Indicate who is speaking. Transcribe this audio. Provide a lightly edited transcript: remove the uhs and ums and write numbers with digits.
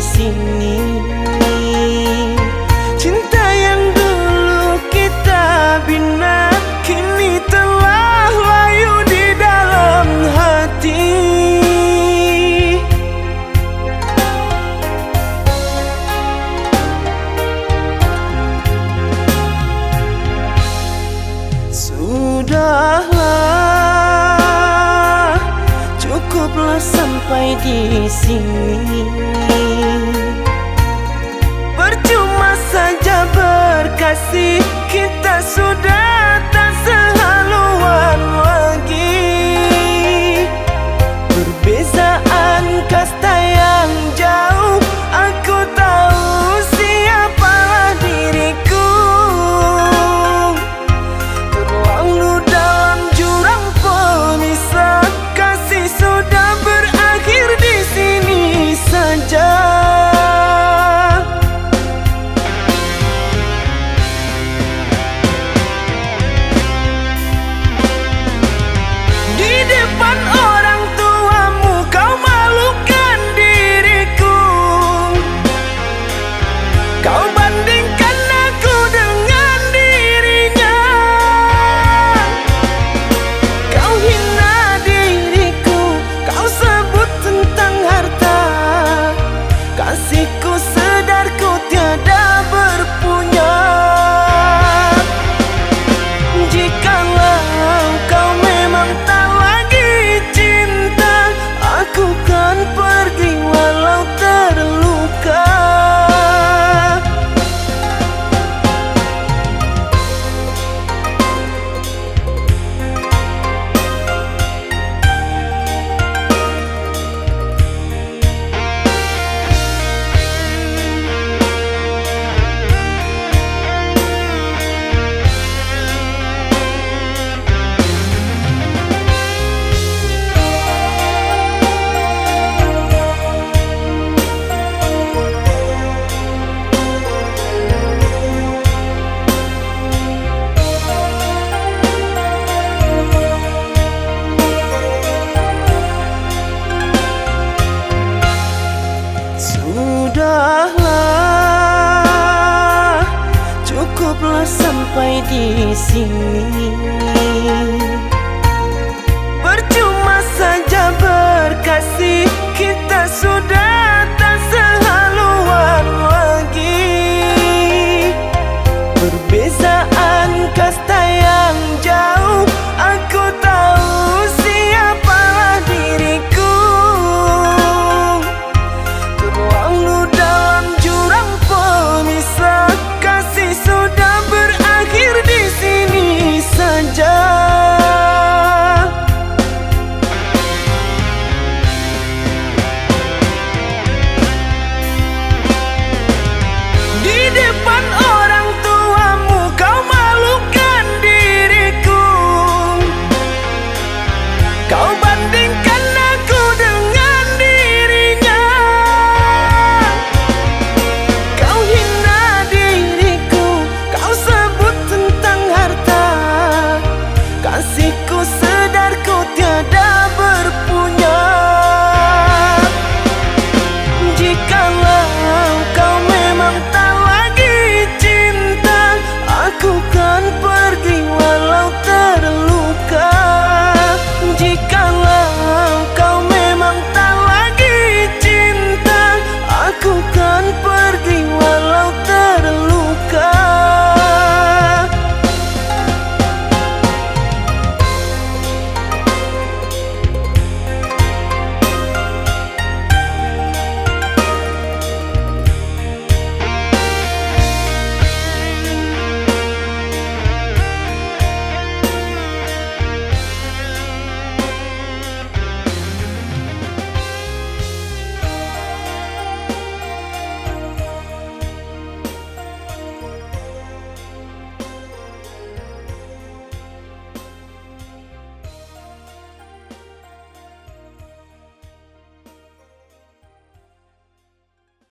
Speaker 1: sini. Cinta yang dulu kita bina kini telah layu di dalam hati. Sudahlah, cukuplah sampai di sini. Percuma saja berkasih, kita sudah tak sehaluan lagi. Perbezaan kasta yang jauh, aku tahu siapalah diriku. Terlalu dalam jurang pemisah, kasih sudah berakhir di sini saja. Di depan orang tuamu kau malukan diriku. Kau bandingkan aku dengan dirinya. Kau hina diriku, kau sebut tentang harta. Kasihku sedarku tiada berpunya. Jikalau kau memang tak lagi cinta, aku kan pergi walau terluka. Sudahlah, cukuplah sampai di sini.